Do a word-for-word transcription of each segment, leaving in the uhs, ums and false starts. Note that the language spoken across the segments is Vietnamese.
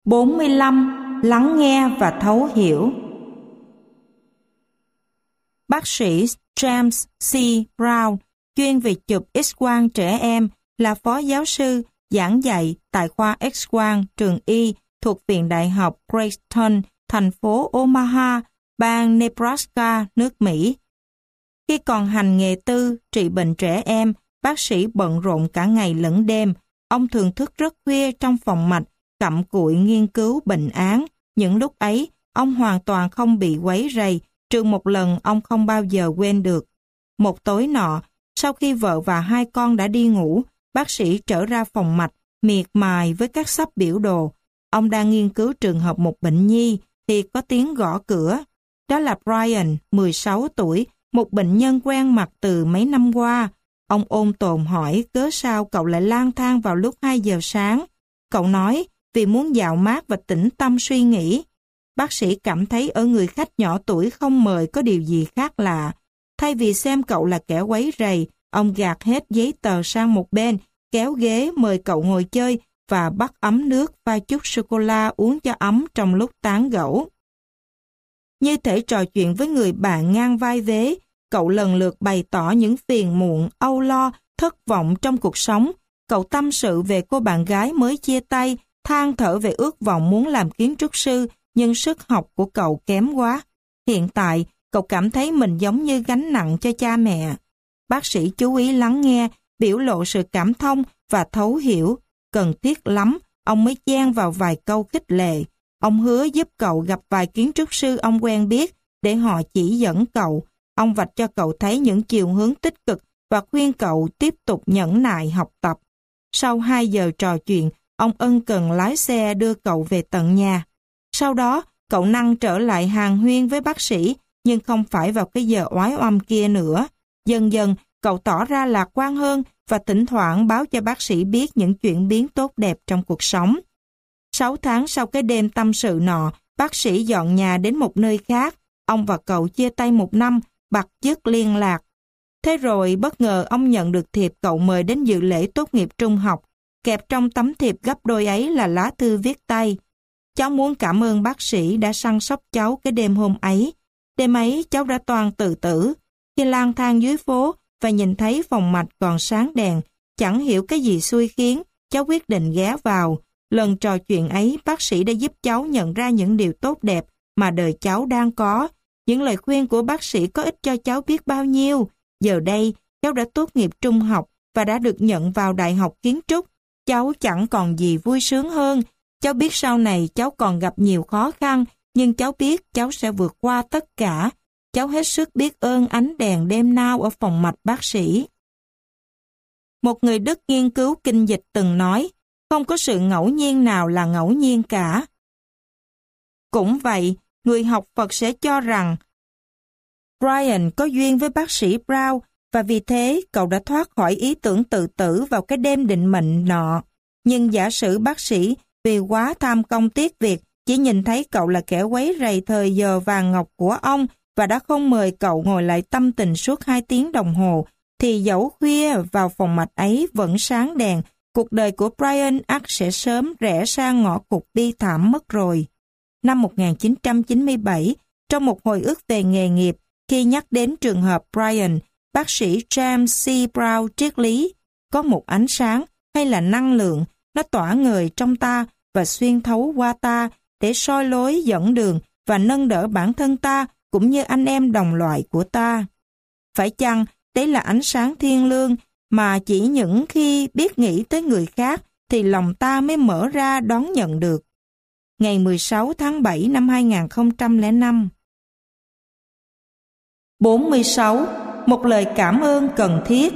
bốn mươi lăm. Lắng nghe và thấu hiểu. Bác sĩ James C. Brown, chuyên về chụp X-quang trẻ em, là phó giáo sư giảng dạy tại khoa X-quang trường Y thuộc Viện Đại học Creighton, thành phố Omaha, bang Nebraska, nước Mỹ. Khi còn hành nghề tư trị bệnh trẻ em, bác sĩ bận rộn cả ngày lẫn đêm. Ông thường thức rất khuya trong phòng mạch, cặm cụi nghiên cứu bệnh án. Những lúc ấy, ông hoàn toàn không bị quấy rầy, trừ một lần ông không bao giờ quên được. Một tối nọ, sau khi vợ và hai con đã đi ngủ, bác sĩ trở ra phòng mạch, miệt mài với các sắp biểu đồ. Ông đang nghiên cứu trường hợp một bệnh nhi, thì có tiếng gõ cửa. Đó là Brian, mười sáu tuổi, một bệnh nhân quen mặt từ mấy năm qua. Ông ôn tồn hỏi cớ sao cậu lại lang thang vào lúc hai giờ sáng. Cậu nói vì muốn dạo mát và tĩnh tâm suy nghĩ. Bác sĩ cảm thấy ở người khách nhỏ tuổi không mời có điều gì khác lạ. Thay vì xem cậu là kẻ quấy rầy, ông gạt hết giấy tờ sang một bên, kéo ghế mời cậu ngồi chơi và bắt ấm nước pha chút sô-cô-la uống cho ấm trong lúc tán gẫu. Như thể trò chuyện với người bạn ngang vai vế, cậu lần lượt bày tỏ những phiền muộn, âu lo, thất vọng trong cuộc sống. Cậu tâm sự về cô bạn gái mới chia tay, than thở về ước vọng muốn làm kiến trúc sư, nhưng sức học của cậu kém quá. Hiện tại, cậu cảm thấy mình giống như gánh nặng cho cha mẹ. Bác sĩ chú ý lắng nghe, biểu lộ sự cảm thông và thấu hiểu. Cần thiết lắm, ông mới chen vào vài câu khích lệ. Ông hứa giúp cậu gặp vài kiến trúc sư ông quen biết để họ chỉ dẫn cậu. Ông vạch cho cậu thấy những chiều hướng tích cực và khuyên cậu tiếp tục nhẫn nại học tập. Sau hai giờ trò chuyện, ông ân cần lái xe đưa cậu về tận nhà. Sau đó, cậu năng trở lại hàn huyên với bác sĩ, nhưng không phải vào cái giờ oái oăm kia nữa. Dần dần, cậu tỏ ra lạc quan hơn và thỉnh thoảng báo cho bác sĩ biết những chuyển biến tốt đẹp trong cuộc sống. Sáu tháng sau cái đêm tâm sự nọ, bác sĩ dọn nhà đến một nơi khác. Ông và cậu chia tay một năm, bặt dứt liên lạc. Thế rồi bất ngờ ông nhận được thiệp cậu mời đến dự lễ tốt nghiệp trung học. Kẹp trong tấm thiệp gấp đôi ấy là lá thư viết tay. Cháu muốn cảm ơn bác sĩ đã săn sóc cháu cái đêm hôm ấy. Đêm ấy cháu đã toan tự tử. Khi lang thang dưới phố và nhìn thấy phòng mạch còn sáng đèn, chẳng hiểu cái gì xui khiến, cháu quyết định ghé vào. Lần trò chuyện ấy, bác sĩ đã giúp cháu nhận ra những điều tốt đẹp mà đời cháu đang có. Những lời khuyên của bác sĩ có ích cho cháu biết bao nhiêu. Giờ đây, cháu đã tốt nghiệp trung học và đã được nhận vào Đại học Kiến trúc. Cháu chẳng còn gì vui sướng hơn. Cháu biết sau này cháu còn gặp nhiều khó khăn, nhưng cháu biết cháu sẽ vượt qua tất cả. Cháu hết sức biết ơn ánh đèn đêm nào ở phòng mạch bác sĩ. Một người Đức nghiên cứu kinh dịch từng nói, không có sự ngẫu nhiên nào là ngẫu nhiên cả. Cũng vậy, người học Phật sẽ cho rằng Brian có duyên với bác sĩ Brown và vì thế cậu đã thoát khỏi ý tưởng tự tử vào cái đêm định mệnh nọ. Nhưng giả sử bác sĩ vì quá tham công tiếc việc chỉ nhìn thấy cậu là kẻ quấy rầy thời giờ vàng ngọc của ông và đã không mời cậu ngồi lại tâm tình suốt hai tiếng đồng hồ, thì dẫu khuya vào phòng mạch ấy vẫn sáng đèn, cuộc đời của Brian ắt sẽ sớm rẽ sang ngõ cụt bi thảm mất rồi. Năm một nghìn chín trăm chín mươi bảy, trong một hồi ức về nghề nghiệp, khi nhắc đến trường hợp Brian, bác sĩ James C. Brown triết lý, có một ánh sáng hay là năng lượng, nó tỏa ngời trong ta và xuyên thấu qua ta để soi lối dẫn đường và nâng đỡ bản thân ta cũng như anh em đồng loại của ta. Phải chăng đấy là ánh sáng thiêng liêng mà chỉ những khi biết nghĩ tới người khác thì lòng ta mới mở ra đón nhận được. Ngày mười sáu tháng bảy năm hai nghìn không trăm lẻ năm. bốn mươi sáu. Một lời cảm ơn cần thiết.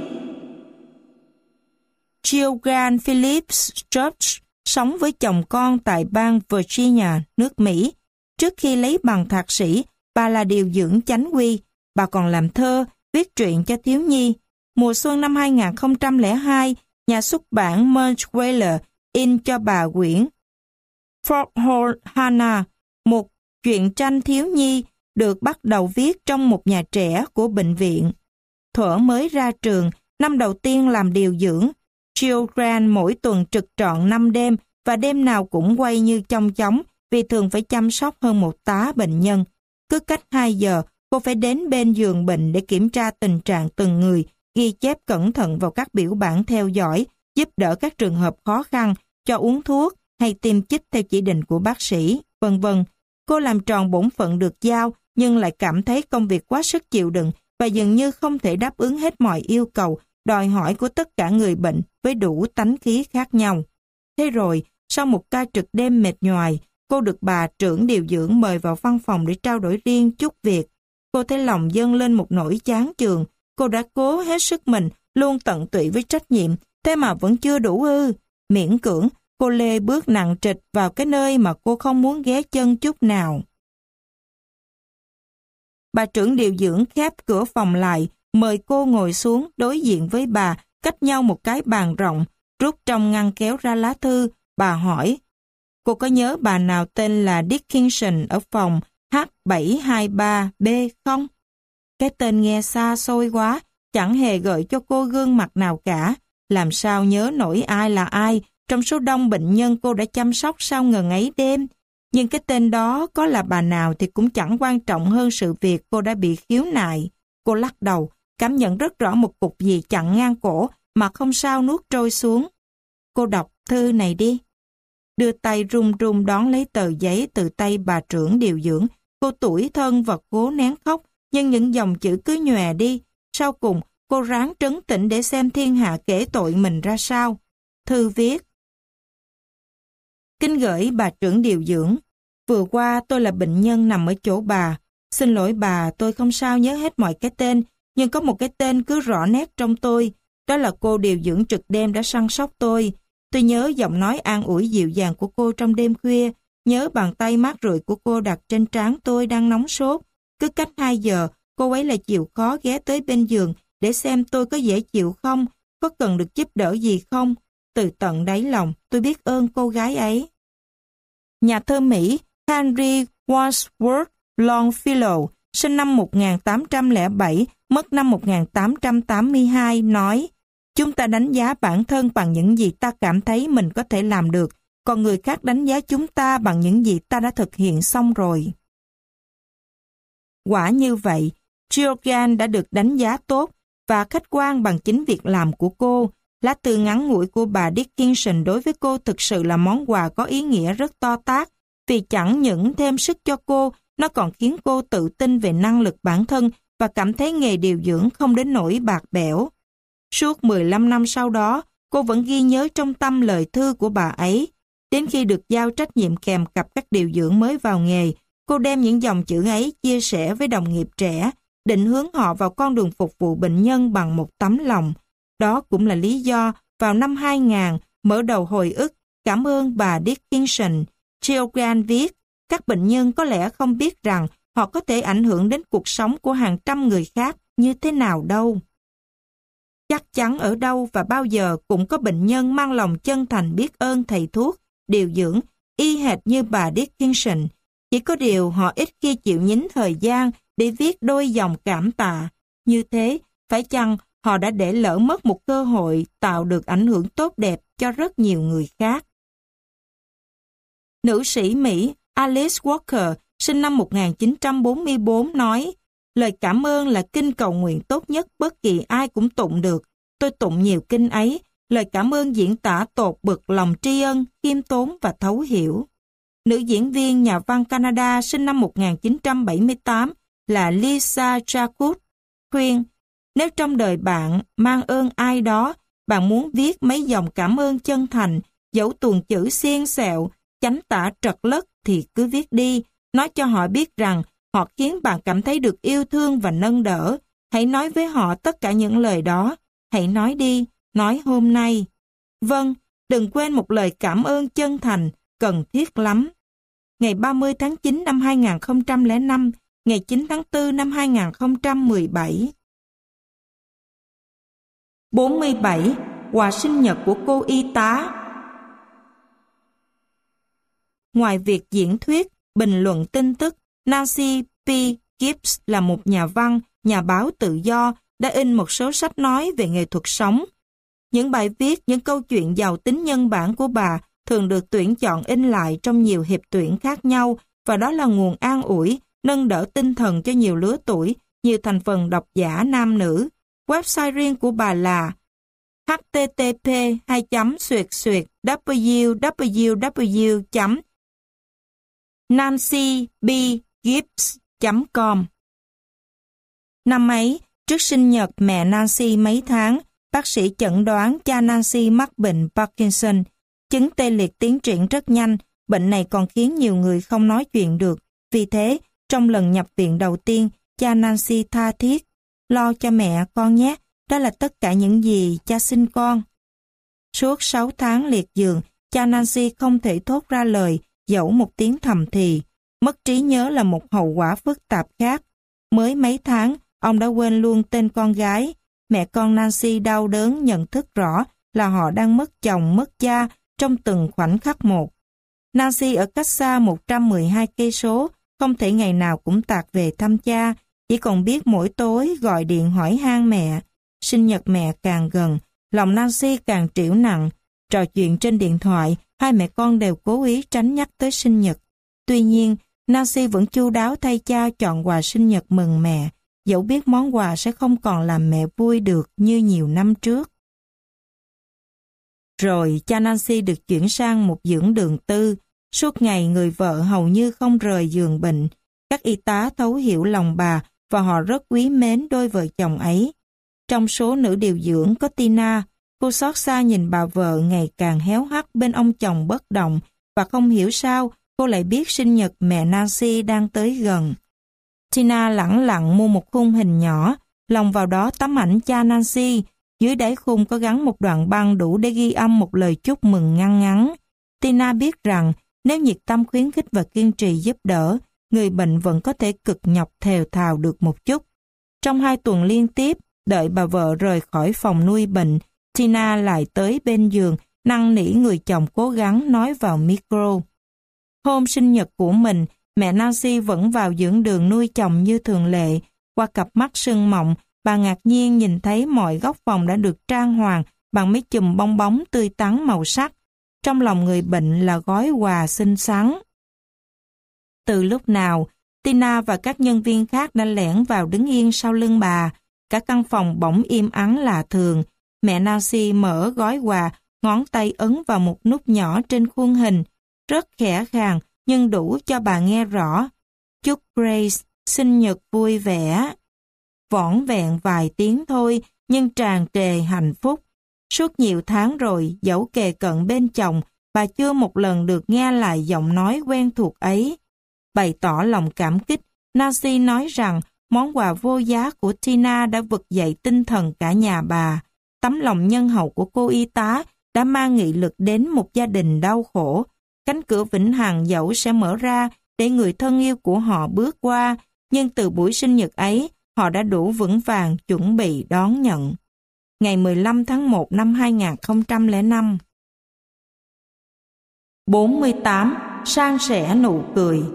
Gillian Phillips George sống với chồng con tại bang Virginia, nước Mỹ. Trước khi lấy bằng thạc sĩ, bà là điều dưỡng chánh quy. Bà còn làm thơ, viết truyện cho thiếu nhi. Mùa xuân năm hai nghìn không trăm lẻ hai, nhà xuất bản Merchweller in cho bà quyển Fort Hall Hannah, một truyện tranh thiếu nhi được bắt đầu viết trong một nhà trẻ của bệnh viện. Thuở mới ra trường, năm đầu tiên làm điều dưỡng, Gillian mỗi tuần trực trọn năm đêm và đêm nào cũng quay như chong chóng vì thường phải chăm sóc hơn một tá bệnh nhân. Cứ cách hai giờ, cô phải đến bên giường bệnh để kiểm tra tình trạng từng người, ghi chép cẩn thận vào các biểu bản theo dõi, giúp đỡ các trường hợp khó khăn, cho uống thuốc hay tiêm chích theo chỉ định của bác sĩ, vân vân. Cô làm tròn bổn phận được giao nhưng lại cảm thấy công việc quá sức chịu đựng và dường như không thể đáp ứng hết mọi yêu cầu, đòi hỏi của tất cả người bệnh với đủ tánh khí khác nhau. Thế rồi, sau một ca trực đêm mệt nhoài, cô được bà trưởng điều dưỡng mời vào văn phòng để trao đổi riêng chút việc. Cô thấy lòng dâng lên một nỗi chán chường. Cô đã cố hết sức mình, luôn tận tụy với trách nhiệm, thế mà vẫn chưa đủ ư. Miễn cưỡng, cô lê bước nặng trịch vào cái nơi mà cô không muốn ghé chân chút nào. Bà trưởng điều dưỡng khép cửa phòng lại, mời cô ngồi xuống đối diện với bà, cách nhau một cái bàn rộng, rút trong ngăn kéo ra lá thư. Bà hỏi, cô có nhớ bà nào tên là Dickinson ở phòng H bảy hai ba B không? Cái tên nghe xa xôi quá, chẳng hề gợi cho cô gương mặt nào cả. Làm sao nhớ nổi ai là ai trong số đông bệnh nhân cô đã chăm sóc sau ngần ấy đêm. Nhưng cái tên đó có là bà nào thì cũng chẳng quan trọng hơn sự việc cô đã bị khiếu nại. Cô lắc đầu, cảm nhận rất rõ một cục gì chặn ngang cổ mà không sao nuốt trôi xuống. Cô đọc thư này đi. Đưa tay run run đón lấy tờ giấy từ tay bà trưởng điều dưỡng. Cô tủi thân và cố nén khóc, nhưng những dòng chữ cứ nhòe đi. Sau cùng, cô ráng trấn tĩnh để xem thiên hạ kể tội mình ra sao. Thư viết: Kính gửi bà trưởng điều dưỡng. Vừa qua tôi là bệnh nhân nằm ở chỗ bà. Xin lỗi bà, tôi không sao nhớ hết mọi cái tên, nhưng có một cái tên cứ rõ nét trong tôi. Đó là cô điều dưỡng trực đêm đã săn sóc tôi. Tôi nhớ giọng nói an ủi dịu dàng của cô trong đêm khuya, nhớ bàn tay mát rượi của cô đặt trên trán tôi đang nóng sốt. Cứ cách hai giờ, cô ấy lại chịu khó ghé tới bên giường để xem tôi có dễ chịu không, có cần được giúp đỡ gì không. Từ tận đáy lòng, tôi biết ơn cô gái ấy. Nhà thơ Mỹ Henry Wadsworth Longfellow, sinh năm một nghìn tám trăm lẻ bảy, mất năm một nghìn tám trăm tám mươi hai, nói: Chúng ta đánh giá bản thân bằng những gì ta cảm thấy mình có thể làm được, còn người khác đánh giá chúng ta bằng những gì ta đã thực hiện xong rồi. Quả như vậy, Georgian đã được đánh giá tốt và khách quan bằng chính việc làm của cô. Lá thư ngắn ngủi của bà Dickinson đối với cô thực sự là món quà có ý nghĩa rất to tát, vì chẳng những thêm sức cho cô, nó còn khiến cô tự tin về năng lực bản thân và cảm thấy nghề điều dưỡng không đến nỗi bạc bẽo. Suốt mười lăm năm sau đó, cô vẫn ghi nhớ trong tâm lời thư của bà ấy. Đến khi được giao trách nhiệm kèm cặp các điều dưỡng mới vào nghề, cô đem những dòng chữ ấy chia sẻ với đồng nghiệp trẻ, định hướng họ vào con đường phục vụ bệnh nhân bằng một tấm lòng. Đó cũng là lý do vào năm hai nghìn, mở đầu hồi ức cảm ơn bà Dickinson, Georgian viết: các bệnh nhân có lẽ không biết rằng họ có thể ảnh hưởng đến cuộc sống của hàng trăm người khác như thế nào đâu. Chắc chắn ở đâu và bao giờ cũng có bệnh nhân mang lòng chân thành biết ơn thầy thuốc, điều dưỡng, y hệt như bà Dickinson. Chỉ có điều họ ít khi chịu nhín thời gian để viết đôi dòng cảm tạ. Như thế, phải chăng họ đã để lỡ mất một cơ hội tạo được ảnh hưởng tốt đẹp cho rất nhiều người khác. Nữ sĩ Mỹ Alice Walker, sinh năm một nghìn chín trăm bốn mươi tư, nói: lời cảm ơn là kinh cầu nguyện tốt nhất bất kỳ ai cũng tụng được. Tôi tụng nhiều kinh ấy, lời cảm ơn diễn tả tột bực lòng tri ân, khiêm tốn và thấu hiểu. Nữ diễn viên nhà văn Canada sinh năm một nghìn chín trăm bảy mươi tám là Lisa Jacquot khuyên: nếu trong đời bạn mang ơn ai đó, bạn muốn viết mấy dòng cảm ơn chân thành, dẫu tuồng chữ xiên xẹo, chánh tả trật lất thì cứ viết đi, nói cho họ biết rằng họ khiến bạn cảm thấy được yêu thương và nâng đỡ. Hãy nói với họ tất cả những lời đó. Hãy nói đi, nói hôm nay. Vâng, đừng quên một lời cảm ơn chân thành, cần thiết lắm. Ngày ba mươi tháng chín năm hai nghìn không trăm lẻ năm, ngày chín tháng tư năm hai nghìn không trăm mười bảy. bốn mươi bảy. Quà sinh nhật của cô y tá. Ngoài việc diễn thuyết, bình luận tin tức, Nancy P. Gibbs là một nhà văn, nhà báo tự do, đã in một số sách nói về nghệ thuật sống. Những bài viết, những câu chuyện giàu tính nhân bản của bà thường được tuyển chọn in lại trong nhiều hiệp tuyển khác nhau, và đó là nguồn an ủi, nâng đỡ tinh thần cho nhiều lứa tuổi, nhiều thành phần độc giả nam nữ. Website riêng của bà là h t t p hai chấm xuyệt xuyệt w w w chấm nancy b gibbs chấm com. Năm ấy, trước sinh nhật mẹ Nancy mấy tháng, bác sĩ chẩn đoán cha Nancy mắc bệnh Parkinson. Chứng tê liệt tiến triển rất nhanh, bệnh này còn khiến nhiều người không nói chuyện được. Vì thế, trong lần nhập viện đầu tiên, cha Nancy tha thiết: "Lo cho mẹ con nhé, đó là tất cả những gì cha xin con." Suốt sáu tháng liệt giường, cha Nancy không thể thốt ra lời, dẫu một tiếng thầm thì. Mất trí nhớ là một hậu quả phức tạp khác. Mới mấy tháng, ông đã quên luôn tên con gái. Mẹ con Nancy đau đớn nhận thức rõ là họ đang mất chồng, mất cha trong từng khoảnh khắc một. Nancy ở cách xa một trăm mười hai cây số, không thể ngày nào cũng tạt về thăm cha, chỉ còn biết mỗi tối gọi điện hỏi han mẹ. Sinh nhật mẹ càng gần, lòng Nancy càng trĩu nặng. Trò chuyện trên điện thoại, hai mẹ con đều cố ý tránh nhắc tới sinh nhật. Tuy nhiên, Nancy vẫn chu đáo thay cha chọn quà sinh nhật mừng mẹ, dẫu biết món quà sẽ không còn làm mẹ vui được như nhiều năm trước. Rồi cha Nancy được chuyển sang một dưỡng đường tư. Suốt ngày người vợ hầu như không rời giường bệnh. Các y tá thấu hiểu lòng bà và họ rất quý mến đôi vợ chồng ấy. Trong số nữ điều dưỡng có Tina. Cô xót xa nhìn bà vợ ngày càng héo hắt bên ông chồng bất động, và không hiểu sao cô lại biết sinh nhật mẹ Nancy đang tới gần. Tina lẳng lặng mua một khung hình nhỏ, lồng vào đó tấm ảnh cha Nancy. Dưới đáy khung có gắn một đoạn băng đủ để ghi âm một lời chúc mừng ngăn ngắn. Tina biết rằng nếu nhiệt tâm khuyến khích và kiên trì giúp đỡ, người bệnh vẫn có thể cực nhọc thều thào được một chút. Trong hai tuần liên tiếp, đợi bà vợ rời khỏi phòng nuôi bệnh, Tina lại tới bên giường, năn nỉ người chồng cố gắng nói vào micro. Hôm sinh nhật của mình, mẹ Nancy vẫn vào dưỡng đường nuôi chồng như thường lệ. Qua cặp mắt sưng mọng, bà ngạc nhiên nhìn thấy mọi góc phòng đã được trang hoàng bằng mấy chùm bong bóng tươi tắn màu sắc. Trong lòng người bệnh là gói quà xinh xắn. Từ lúc nào, Tina và các nhân viên khác đã lẻn vào đứng yên sau lưng bà. Cả căn phòng bỗng im ắng lạ thường. Mẹ Nancy mở gói quà, ngón tay ấn vào một nút nhỏ trên khuôn hình. Rất khẽ khàng, nhưng đủ cho bà nghe rõ. Chúc Grace sinh nhật vui vẻ. Vỏn vẹn vài tiếng thôi, nhưng tràn trề hạnh phúc. Suốt nhiều tháng rồi, dẫu kề cận bên chồng, bà chưa một lần được nghe lại giọng nói quen thuộc ấy. Bày tỏ lòng cảm kích, Nancy nói rằng món quà vô giá của Tina đã vực dậy tinh thần cả nhà bà. Tấm lòng nhân hậu của cô y tá đã mang nghị lực đến một gia đình đau khổ. Cánh cửa vĩnh hằng dẫu sẽ mở ra để người thân yêu của họ bước qua, nhưng từ buổi sinh nhật ấy, họ đã đủ vững vàng chuẩn bị đón nhận. Ngày mười lăm tháng một năm hai nghìn không trăm lẻ năm. bốn mươi tám. San sẻ nụ cười.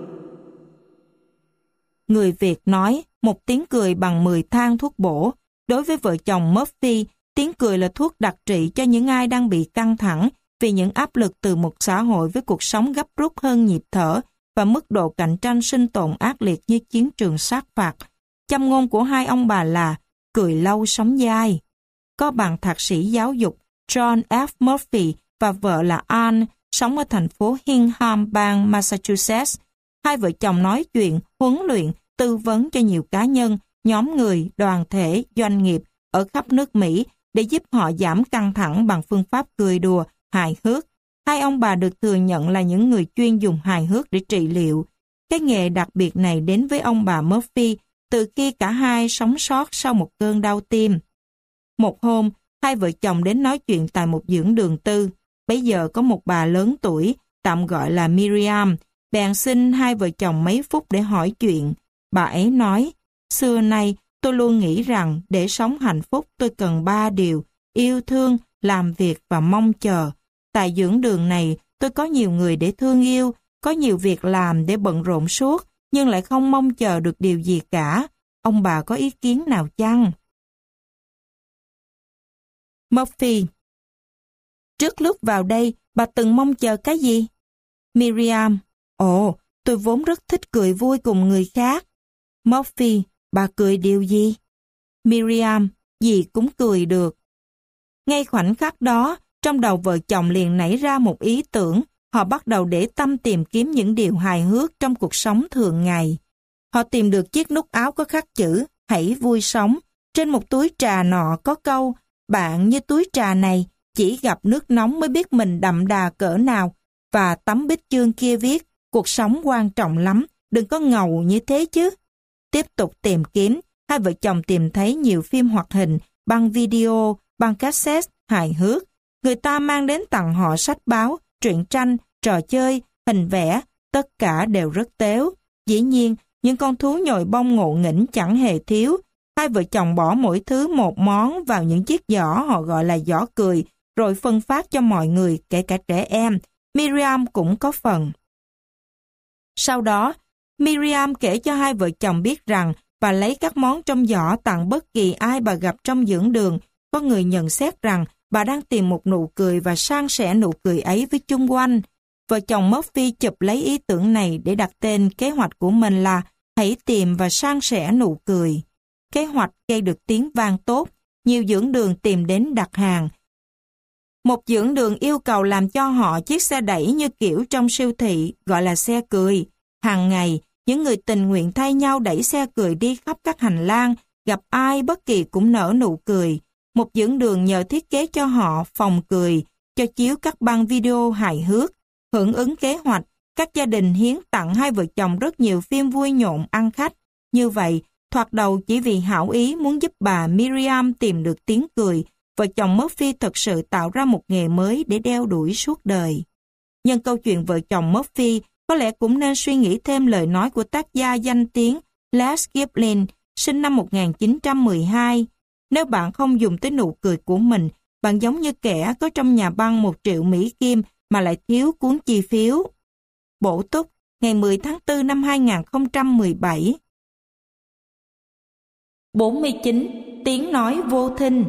Người Việt nói, một tiếng cười bằng mười thang thuốc bổ. Đối với vợ chồng Murphy, tiếng cười là thuốc đặc trị cho những ai đang bị căng thẳng vì những áp lực từ một xã hội với cuộc sống gấp rút hơn nhịp thở và mức độ cạnh tranh sinh tồn ác liệt như chiến trường sát phạt. Châm ngôn của hai ông bà là cười lâu sống dai. Có bằng thạc sĩ giáo dục John F. Murphy và vợ là Anne sống ở thành phố Hingham, bang Massachusetts. Hai vợ chồng nói chuyện, huấn luyện, tư vấn cho nhiều cá nhân, nhóm người, đoàn thể, doanh nghiệp ở khắp nước Mỹ để giúp họ giảm căng thẳng bằng phương pháp cười đùa, hài hước. Hai ông bà được thừa nhận là những người chuyên dùng hài hước để trị liệu. Cái nghề đặc biệt này đến với ông bà Murphy từ khi cả hai sống sót sau một cơn đau tim. Một hôm, hai vợ chồng đến nói chuyện tại một dưỡng đường tư. Bấy giờ có một bà lớn tuổi, tạm gọi là Miriam, bèn xin hai vợ chồng mấy phút để hỏi chuyện. Bà ấy nói, xưa nay tôi luôn nghĩ rằng để sống hạnh phúc tôi cần ba điều: yêu thương, làm việc và mong chờ. Tại dưỡng đường này, tôi có nhiều người để thương yêu, có nhiều việc làm để bận rộn suốt, nhưng lại không mong chờ được điều gì cả. Ông bà có ý kiến nào chăng? Murphy: trước lúc vào đây, Bà từng mong chờ cái gì? Miriam: Ồ, tôi vốn rất thích cười vui cùng người khác. Murphy: Bà cười điều gì? Miriam: Gì cũng cười được. Ngay khoảnh khắc đó, trong đầu vợ chồng liền nảy ra một ý tưởng. Họ bắt đầu để tâm tìm kiếm những điều hài hước trong cuộc sống thường ngày. Họ tìm được chiếc nút áo có khắc chữ "Hãy vui sống". Trên một túi trà nọ có câu: Bạn như túi trà này, chỉ gặp nước nóng mới biết mình đậm đà cỡ nào. Và tấm bích chương kia viết: Cuộc sống quan trọng lắm, đừng có ngầu như thế chứ. Tiếp tục tìm kiếm, hai vợ chồng tìm thấy nhiều phim hoạt hình, băng video, băng cassette hài hước. Người ta mang đến tặng họ sách báo, truyện tranh, trò chơi, hình vẽ, tất cả đều rất tếu. Dĩ nhiên, những con thú nhồi bông ngộ nghĩnh chẳng hề thiếu. Hai vợ chồng bỏ mỗi thứ một món vào những chiếc giỏ họ gọi là giỏ cười, rồi phân phát cho mọi người, kể cả trẻ em. Miriam cũng có phần. Sau đó, Miriam kể cho hai vợ chồng biết rằng bà lấy các món trong giỏ tặng bất kỳ ai bà gặp trong dưỡng đường. Có người nhận xét rằng bà đang tìm một nụ cười và san sẻ nụ cười ấy với chung quanh. Vợ chồng Murphy chụp lấy ý tưởng này để đặt tên kế hoạch của mình là Hãy tìm và san sẻ nụ cười. Kế hoạch gây được tiếng vang tốt, nhiều dưỡng đường tìm đến đặt hàng. Một dưỡng đường yêu cầu làm cho họ chiếc xe đẩy như kiểu trong siêu thị, gọi là xe cười. Hàng ngày, những người tình nguyện thay nhau đẩy xe cười đi khắp các hành lang, gặp ai bất kỳ cũng nở nụ cười. Một dưỡng đường nhờ thiết kế cho họ phòng cười, cho chiếu các băng video hài hước. Hưởng ứng kế hoạch, các gia đình hiến tặng hai vợ chồng rất nhiều phim vui nhộn ăn khách. Như vậy, thoạt đầu chỉ vì hảo ý muốn giúp bà Miriam tìm được tiếng cười, vợ chồng Murphy thật sự tạo ra một nghề mới để đeo đuổi suốt đời. Nhân câu chuyện vợ chồng Murphy, có lẽ cũng nên suy nghĩ thêm lời nói của tác gia danh tiếng Les Giblin, sinh năm một nghìn chín trăm mười hai. Nếu bạn không dùng tới nụ cười của mình, bạn giống như kẻ có trong nhà băng một triệu Mỹ Kim mà lại thiếu cuốn chi phiếu. Bổ túc, ngày mười tháng tư năm hai nghìn không trăm mười bảy. bốn mươi chín. Tiếng nói vô thinh.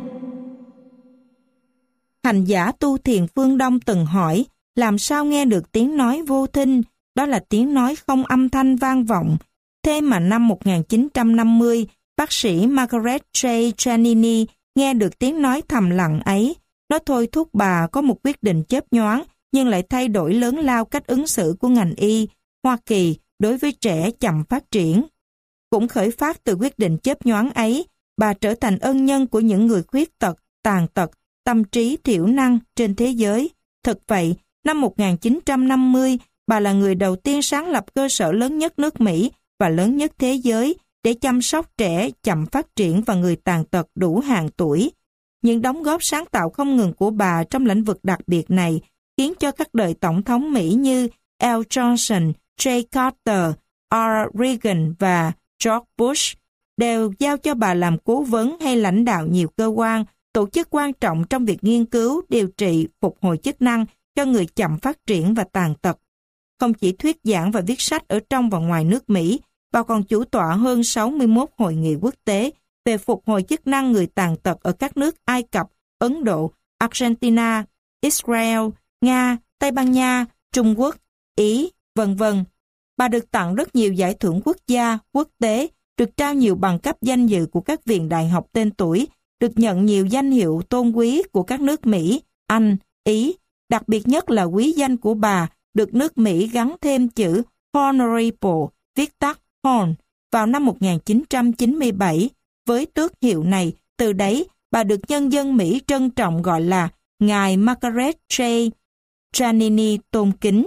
Hành giả tu thiền phương Đông từng hỏi, làm sao nghe được tiếng nói vô thinh? Đó là tiếng nói không âm thanh vang vọng. Thế mà năm một nghìn chín trăm năm mươi, bác sĩ Margaret J. Giannini nghe được tiếng nói thầm lặng ấy. Nó thôi thúc bà có một quyết định chớp nhoáng, nhưng lại thay đổi lớn lao cách ứng xử của ngành y Hoa Kỳ đối với trẻ chậm phát triển. Cũng khởi phát từ quyết định chớp nhoáng ấy, bà trở thành ân nhân của những người khuyết tật, tàn tật, tâm trí thiểu năng trên thế giới. Thực vậy, năm một nghìn chín trăm năm mươi, bà là người đầu tiên sáng lập cơ sở lớn nhất nước Mỹ và lớn nhất thế giới để chăm sóc trẻ chậm phát triển và người tàn tật đủ hàng tuổi. Những đóng góp sáng tạo không ngừng của bà trong lĩnh vực đặc biệt này khiến cho các đời tổng thống Mỹ như L. Johnson, J. Carter, R. Reagan và George Bush đều giao cho bà làm cố vấn hay lãnh đạo nhiều cơ quan, tổ chức quan trọng trong việc nghiên cứu, điều trị, phục hồi chức năng cho người chậm phát triển và tàn tật. Không chỉ thuyết giảng và viết sách ở trong và ngoài nước Mỹ, bà còn chủ tọa hơn sáu mươi mốt hội nghị quốc tế về phục hồi chức năng người tàn tật ở các nước Ai Cập, Ấn Độ, Argentina, Israel, Nga, Tây Ban Nha, Trung Quốc, Ý, vân vân. Bà được tặng rất nhiều giải thưởng quốc gia, quốc tế, được trao nhiều bằng cấp danh dự của các viện đại học tên tuổi, được nhận nhiều danh hiệu tôn quý của các nước Mỹ, Anh, Ý. Đặc biệt nhất là quý danh của bà được nước Mỹ gắn thêm chữ Honorable, viết tắt Hon, vào năm một nghìn chín trăm chín mươi bảy. Với tước hiệu này, từ đấy bà được nhân dân Mỹ trân trọng gọi là Ngài Margaret J. Giannini tôn kính.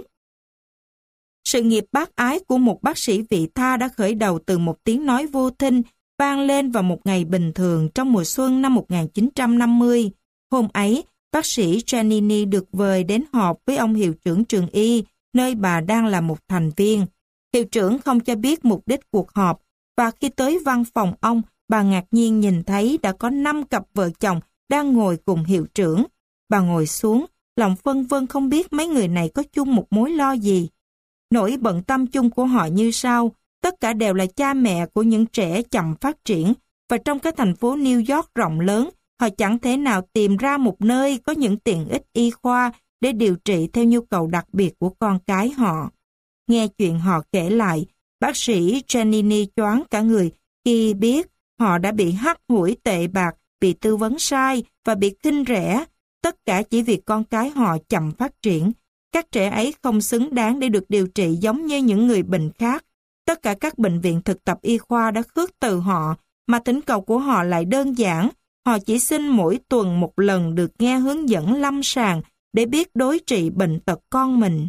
Sự nghiệp bác ái của một bác sĩ vị tha đã khởi đầu từ một tiếng nói vô thinh vang lên vào một ngày bình thường trong mùa xuân năm một nghìn chín trăm năm mươi. Hôm ấy, bác sĩ Giannini được vời đến họp với ông hiệu trưởng trường y, nơi bà đang là một thành viên. Hiệu trưởng không cho biết mục đích cuộc họp, và khi tới văn phòng ông, bà ngạc nhiên nhìn thấy đã có năm cặp vợ chồng đang ngồi cùng hiệu trưởng. Bà ngồi xuống, lòng phân vân không biết mấy người này có chung một mối lo gì. Nỗi bận tâm chung của họ như sau, tất cả đều là cha mẹ của những trẻ chậm phát triển, và trong cái thành phố New York rộng lớn, họ chẳng thể nào tìm ra một nơi có những tiện ích y khoa để điều trị theo nhu cầu đặc biệt của con cái họ. Nghe chuyện họ kể lại, bác sĩ Giannini choáng cả người khi biết họ đã bị hắt hủi tệ bạc, bị tư vấn sai và bị khinh rẻ, tất cả chỉ vì con cái họ chậm phát triển. Các trẻ ấy không xứng đáng để được điều trị giống như những người bệnh khác. Tất cả các bệnh viện thực tập y khoa đã khước từ họ, mà thỉnh cầu của họ lại đơn giản. Họ chỉ xin mỗi tuần một lần được nghe hướng dẫn lâm sàng để biết đối trị bệnh tật con mình.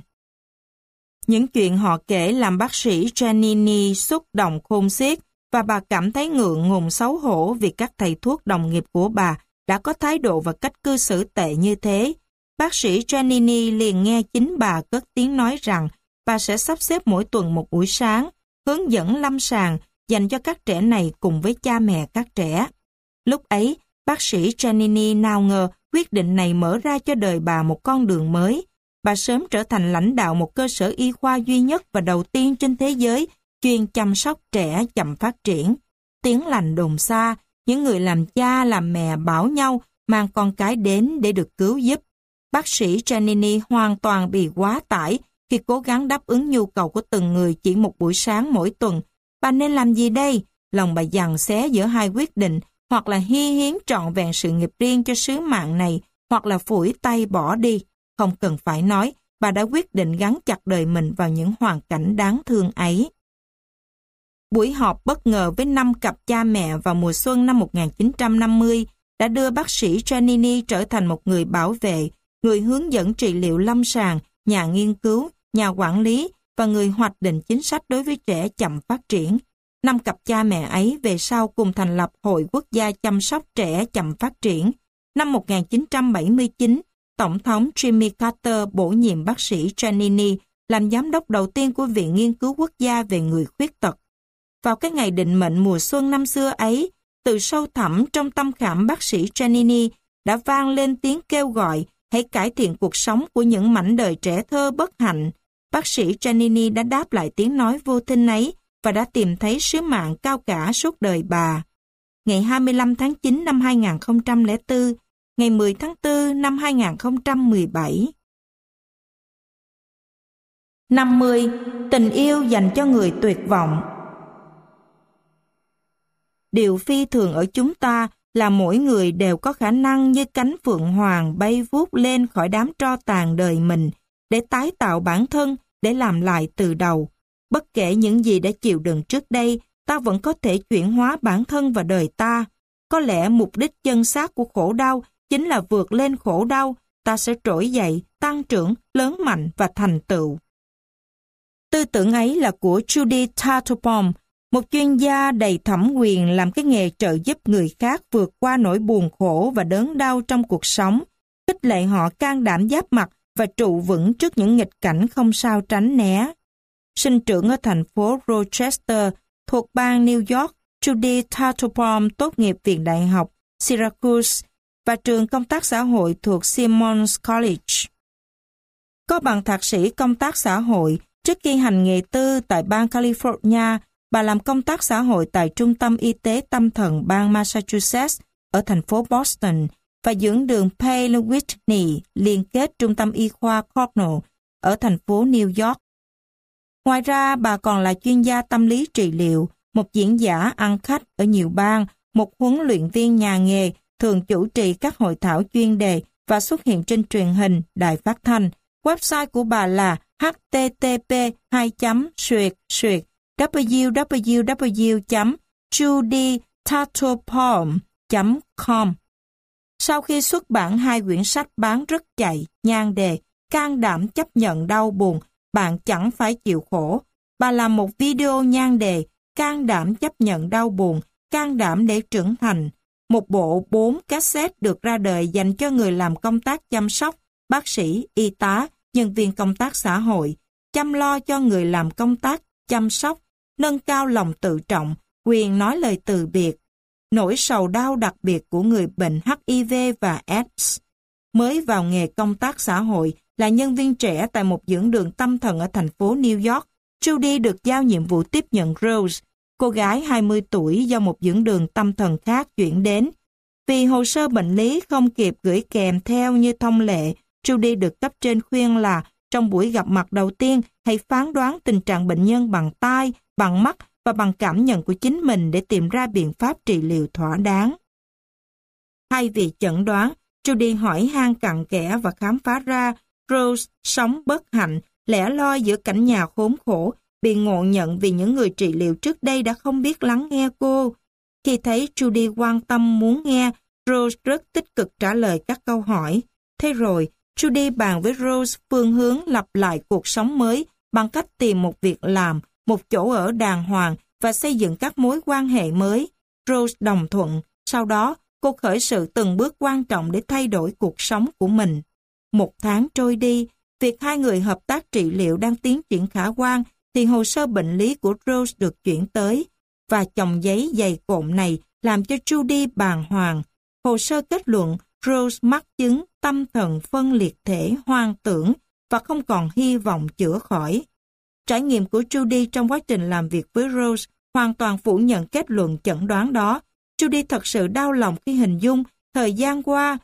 Những chuyện họ kể làm bác sĩ Giannini xúc động khôn xiết, và bà cảm thấy ngượng ngùng xấu hổ vì các thầy thuốc đồng nghiệp của bà đã có thái độ và cách cư xử tệ như thế. Bác sĩ Giannini liền nghe chính bà cất tiếng nói rằng bà sẽ sắp xếp mỗi tuần một buổi sáng, hướng dẫn lâm sàng dành cho các trẻ này cùng với cha mẹ các trẻ. Lúc ấy, bác sĩ Giannini nào ngờ quyết định này mở ra cho đời bà một con đường mới. Bà sớm trở thành lãnh đạo một cơ sở y khoa duy nhất và đầu tiên trên thế giới chuyên chăm sóc trẻ chậm phát triển. Tiếng lành đồn xa, những người làm cha làm mẹ bảo nhau mang con cái đến để được cứu giúp. Bác sĩ Giannini hoàn toàn bị quá tải khi cố gắng đáp ứng nhu cầu của từng người chỉ một buổi sáng mỗi tuần. Bà nên làm gì đây? Lòng bà giằng xé giữa hai quyết định, hoặc là hy hiến trọn vẹn sự nghiệp riêng cho sứ mạng này, hoặc là phủi tay bỏ đi. Không cần phải nói, bà đã quyết định gắn chặt đời mình vào những hoàn cảnh đáng thương ấy. Buổi họp bất ngờ với năm cặp cha mẹ vào mùa xuân năm một nghìn chín trăm năm mươi đã đưa bác sĩ Giannini trở thành một người bảo vệ, người hướng dẫn trị liệu lâm sàng, nhà nghiên cứu, nhà quản lý và người hoạch định chính sách đối với trẻ chậm phát triển. Năm cặp cha mẹ ấy về sau cùng thành lập Hội Quốc gia chăm sóc trẻ chậm phát triển. Năm một nghìn chín trăm bảy mươi chín, Tổng thống Jimmy Carter bổ nhiệm bác sĩ Giannini làm giám đốc đầu tiên của Viện Nghiên cứu Quốc gia về người khuyết tật. Vào cái ngày định mệnh mùa xuân năm xưa ấy, từ sâu thẳm trong tâm khảm bác sĩ Giannini đã vang lên tiếng kêu gọi hãy cải thiện cuộc sống của những mảnh đời trẻ thơ bất hạnh. Bác sĩ Giannini đã đáp lại tiếng nói vô thinh ấy và đã tìm thấy sứ mạng cao cả suốt đời bà. Ngày hai mươi lăm tháng chín năm hai nghìn không trăm lẻ bốn, ngày mười tháng tư năm hai nghìn không trăm mười bảy. năm mươi. Tình yêu dành cho người tuyệt vọng. Điều phi thường ở chúng ta là mỗi người đều có khả năng như cánh phượng hoàng bay vút lên khỏi đám tro tàn đời mình để tái tạo bản thân, để làm lại từ đầu. Bất kể những gì đã chịu đựng trước đây, ta vẫn có thể chuyển hóa bản thân và đời ta. Có lẽ mục đích chân xác của khổ đau chính là vượt lên khổ đau, ta sẽ trỗi dậy, tăng trưởng, lớn mạnh và thành tựu. Tư tưởng ấy là của Judy Tattelbaum, một chuyên gia đầy thẩm quyền làm cái nghề trợ giúp người khác vượt qua nỗi buồn khổ và đớn đau trong cuộc sống, khích lệ họ can đảm giáp mặt và trụ vững trước những nghịch cảnh không sao tránh né. Sinh trưởng ở thành phố Rochester, thuộc bang New York, Judy Tattelbaum tốt nghiệp Viện Đại học Syracuse và trường công tác xã hội thuộc Simmons College. Có bằng thạc sĩ công tác xã hội, trước khi hành nghề tư tại bang California, bà làm công tác xã hội tại Trung tâm Y tế Tâm thần bang Massachusetts ở thành phố Boston và dưỡng đường Payne Whitney liên kết Trung tâm Y khoa Cornell ở thành phố New York. Ngoài ra, bà còn là chuyên gia tâm lý trị liệu, một diễn giả ăn khách ở nhiều bang, một huấn luyện viên nhà nghề, thường chủ trì các hội thảo chuyên đề và xuất hiện trên truyền hình, đài phát thanh. Website của bà là h t t p hai suyệt suyệt w w w chấm judy tattelbaum chấm com. Sau khi xuất bản hai quyển sách bán rất chạy, nhan đề Can đảm chấp nhận đau buồn, bạn chẳng phải chịu khổ, bà làm một video nhan đề Can đảm chấp nhận đau buồn, can đảm để trưởng thành. Một bộ bốn cassette được ra đời dành cho người làm công tác chăm sóc, bác sĩ, y tá, nhân viên công tác xã hội, chăm lo cho người làm công tác chăm sóc, nâng cao lòng tự trọng, quyền nói lời từ biệt, nỗi sầu đau đặc biệt của người bệnh H I V và AIDS. Mới vào nghề công tác xã hội, là nhân viên trẻ tại một dưỡng đường tâm thần ở thành phố New York, Judy được giao nhiệm vụ tiếp nhận Rose, cô gái hai mươi tuổi do một dưỡng đường tâm thần khác chuyển đến. Vì hồ sơ bệnh lý không kịp gửi kèm theo như thông lệ, Judy được cấp trên khuyên là trong buổi gặp mặt đầu tiên, hãy phán đoán tình trạng bệnh nhân bằng tai, bằng mắt và bằng cảm nhận của chính mình để tìm ra biện pháp trị liệu thỏa đáng. Thay vì chẩn đoán, Judy hỏi han cặn kẽ và khám phá ra Rose sống bất hạnh, lẻ loi giữa cảnh nhà khốn khổ, bị ngộ nhận vì những người trị liệu trước đây đã không biết lắng nghe cô. Khi thấy Judy quan tâm muốn nghe, Rose rất tích cực trả lời các câu hỏi. Thế rồi, Judy bàn với Rose phương hướng lặp lại cuộc sống mới bằng cách tìm một việc làm, một chỗ ở đàng hoàng và xây dựng các mối quan hệ mới. Rose đồng thuận, sau đó cô khởi sự từng bước quan trọng để thay đổi cuộc sống của mình. Một tháng trôi đi, việc hai người hợp tác trị liệu đang tiến triển khả quan thì hồ sơ bệnh lý của Rose được chuyển tới và chồng giấy dày cộm này làm cho Judy bàng hoàng. Hồ sơ kết luận Rose mắc chứng tâm thần phân liệt thể hoang tưởng và không còn hy vọng chữa khỏi. Trải nghiệm của Judy trong quá trình làm việc với Rose hoàn toàn phủ nhận kết luận chẩn đoán đó. Judy thật sự đau lòng khi hình dung thời gian qua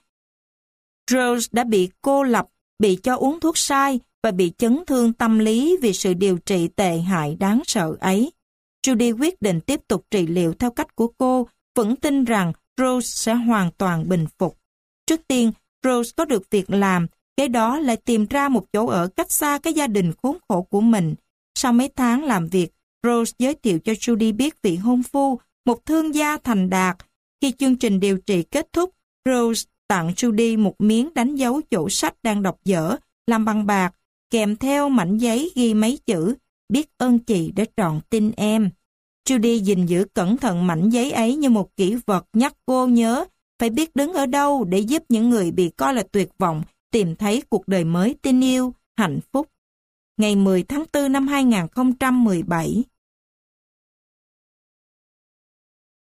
Rose đã bị cô lập, bị cho uống thuốc sai và bị chấn thương tâm lý vì sự điều trị tệ hại đáng sợ ấy. Judy quyết định tiếp tục trị liệu theo cách của cô, vẫn tin rằng Rose sẽ hoàn toàn bình phục. Trước tiên, Rose có được việc làm, kế đó lại tìm ra một chỗ ở cách xa cái gia đình khốn khổ của mình. Sau mấy tháng làm việc, Rose giới thiệu cho Judy biết vị hôn phu, một thương gia thành đạt. Khi chương trình điều trị kết thúc, Rose tặng Judy một miếng đánh dấu chỗ sách đang đọc dở, làm bằng bạc, kèm theo mảnh giấy ghi mấy chữ, biết ơn chị đã trọn tin em. Judy gìn giữ cẩn thận mảnh giấy ấy như một kỷ vật nhắc cô nhớ, phải biết đứng ở đâu để giúp những người bị coi là tuyệt vọng tìm thấy cuộc đời mới tin yêu, hạnh phúc. Ngày mười tháng tư năm hai nghìn không trăm mười bảy,